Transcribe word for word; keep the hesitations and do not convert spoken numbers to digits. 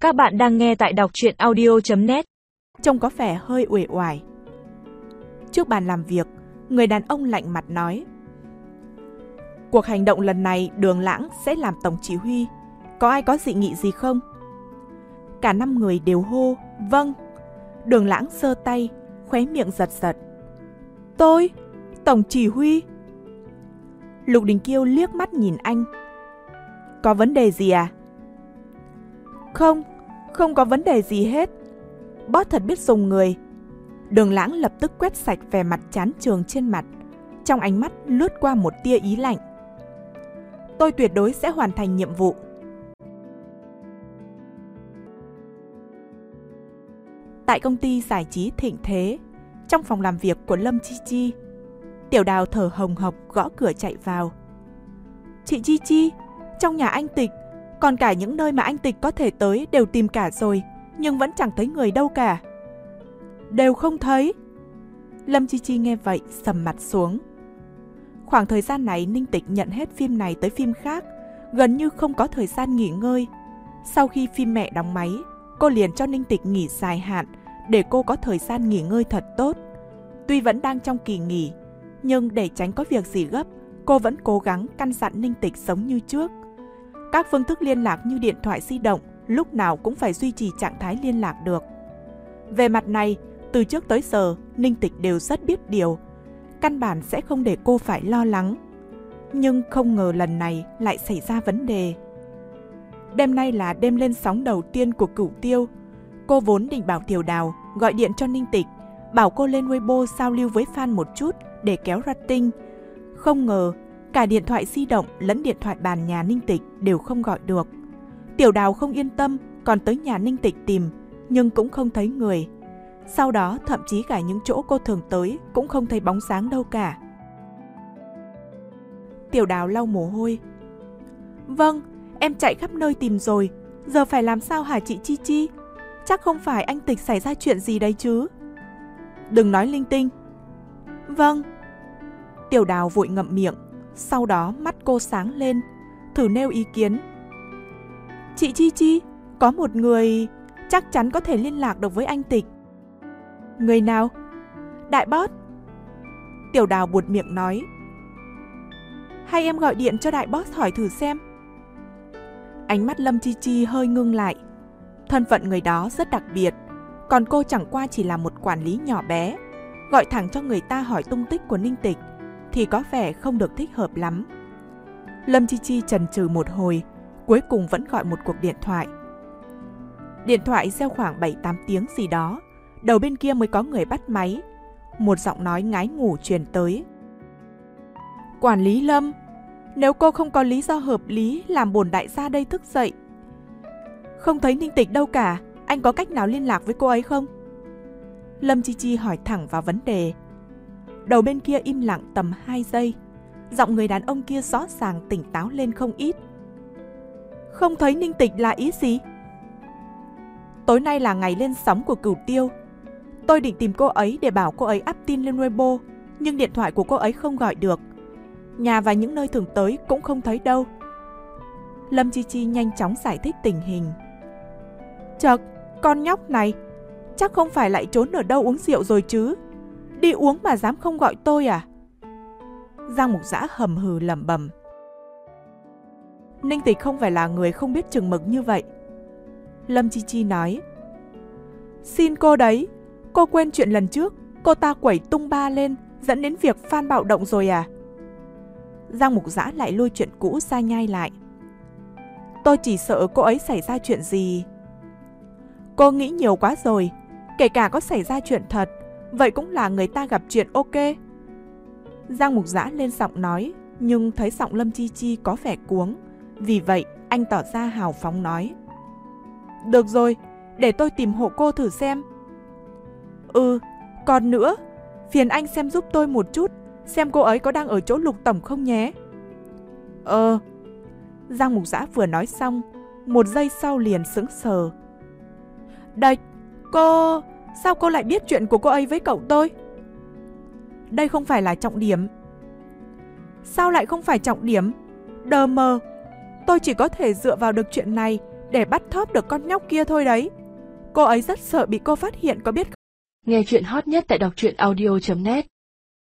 Các bạn đang nghe tại đọc truyện audio chấm net. Trông có vẻ hơi uể oải. Trước bàn làm việc, người đàn ông lạnh mặt nói: Cuộc hành động lần này Đường Lãng sẽ làm tổng chỉ huy. Có ai có dị nghị gì không? Cả năm người đều hô vâng. Đường Lãng giơ tay, khóe miệng giật giật. Tôi, tổng chỉ huy. Lục Đình Kiêu liếc mắt nhìn anh. Có vấn đề gì à? Không, không có vấn đề gì hết. Boss thật biết dùng người. Đường Lãng lập tức quét sạch vẻ mặt chán chường trên mặt. Trong ánh mắt lướt qua một tia ý lạnh. Tôi tuyệt đối sẽ hoàn thành nhiệm vụ. Tại công ty giải trí Thịnh Thế, trong phòng làm việc của Lâm Chi Chi, Tiểu Đào thở hồng hộc gõ cửa chạy vào. Chị Chi Chi, trong nhà anh Tịch, còn cả những nơi mà anh Tịch có thể tới đều tìm cả rồi, nhưng vẫn chẳng thấy người đâu cả. Đều không thấy. Lâm Chi Chi nghe vậy sầm mặt xuống. Khoảng thời gian này Ninh Tịch nhận hết phim này tới phim khác, gần như không có thời gian nghỉ ngơi. Sau khi phim Mẹ đóng máy, cô liền cho Ninh Tịch nghỉ dài hạn để cô có thời gian nghỉ ngơi thật tốt. Tuy vẫn đang trong kỳ nghỉ, nhưng để tránh có việc gì gấp, cô vẫn cố gắng căn dặn Ninh Tịch sống như trước. Các phương thức liên lạc như điện thoại di động lúc nào cũng phải duy trì trạng thái liên lạc được. Về mặt này, từ trước tới giờ, Ninh Tịch đều rất biết điều, căn bản sẽ không để cô phải lo lắng. Nhưng không ngờ lần này lại xảy ra vấn đề. Đêm nay là đêm lên sóng đầu tiên của Cửu Tiêu. Cô vốn định bảo Tiểu Đào gọi điện cho Ninh Tịch, bảo cô lên Weibo giao lưu với fan một chút để kéo rating. Không ngờ, cả điện thoại di động lẫn điện thoại bàn nhà Ninh Tịch đều không gọi được. Tiểu Đào không yên tâm, còn tới nhà Ninh Tịch tìm, nhưng cũng không thấy người. Sau đó thậm chí cả những chỗ cô thường tới cũng không thấy bóng dáng đâu cả. Tiểu Đào lau mồ hôi. Vâng, em chạy khắp nơi tìm rồi. Giờ phải làm sao hả chị Chi Chi? Chắc không phải anh Tịch xảy ra chuyện gì đấy chứ? Đừng nói linh tinh. Vâng. Tiểu Đào vội ngậm miệng. Sau đó mắt cô sáng lên, thử nêu ý kiến. Chị Chi Chi, có một người chắc chắn có thể liên lạc được với anh Tịch. Người nào? Đại boss. Tiểu Đào buột miệng nói. Hay em gọi điện cho đại boss hỏi thử xem. Ánh mắt Lâm Chi Chi hơi ngưng lại. Thân phận người đó rất đặc biệt, còn cô chẳng qua chỉ là một quản lý nhỏ bé. Gọi thẳng cho người ta hỏi tung tích của Ninh Tịch thì có vẻ không được thích hợp lắm. Lâm Chi Chi chần chừ một hồi, cuối cùng vẫn gọi một cuộc điện thoại. Điện thoại reo khoảng bảy tám tiếng gì đó, đầu bên kia mới có người bắt máy. Một giọng nói ngái ngủ truyền tới. Quản lý Lâm, nếu cô không có lý do hợp lý làm bổn đại gia đây thức dậy. Không thấy Ninh Tịch đâu cả, anh có cách nào liên lạc với cô ấy không? Lâm Chi Chi hỏi thẳng vào vấn đề. Đầu bên kia im lặng tầm hai giây. Giọng người đàn ông kia rõ ràng tỉnh táo lên không ít. Không thấy Ninh Tịch là ý gì? Tối nay là ngày lên sóng của Cửu Tiêu. Tôi định tìm cô ấy để bảo cô ấy up tin lên Weibo, nhưng điện thoại của cô ấy không gọi được. Nhà và những nơi thường tới cũng không thấy đâu. Lâm Chi Chi nhanh chóng giải thích tình hình. Chật, con nhóc này chắc không phải lại trốn ở đâu uống rượu rồi chứ? Đi uống mà dám không gọi tôi à? Giang Mục Dã hầm hừ lẩm bẩm. Ninh Tịch không phải là người không biết chừng mực như vậy. Lâm Chi Chi nói. Xin cô đấy, cô quên chuyện lần trước cô ta quẩy tung ba lên dẫn đến việc fan bạo động rồi à? Giang Mục Dã lại lôi chuyện cũ ra nhai lại. Tôi chỉ sợ cô ấy xảy ra chuyện gì. Cô nghĩ nhiều quá rồi. Kể cả có xảy ra chuyện thật, vậy cũng là người ta gặp chuyện ok. Giang Mục Dã lên giọng nói, nhưng thấy giọng Lâm Chi Chi có vẻ cuống. Vì vậy anh tỏ ra hào phóng nói. Được rồi, để tôi tìm hộ cô thử xem. Ừ, còn nữa, phiền anh xem giúp tôi một chút, xem cô ấy có đang ở chỗ Lục tổng không nhé. Ờ. Giang Mục Dã vừa nói xong, một giây sau liền sững sờ. Đạch, cô... Sao cô lại biết chuyện của cô ấy với cậu tôi? Đây không phải là trọng điểm. Sao lại không phải trọng điểm? Đờ mờ. Tôi chỉ có thể dựa vào được chuyện này để bắt thóp được con nhóc kia thôi đấy. Cô ấy rất sợ bị cô phát hiện có biết không? Nghe chuyện hot nhất tại đọc truyện audio chấm net.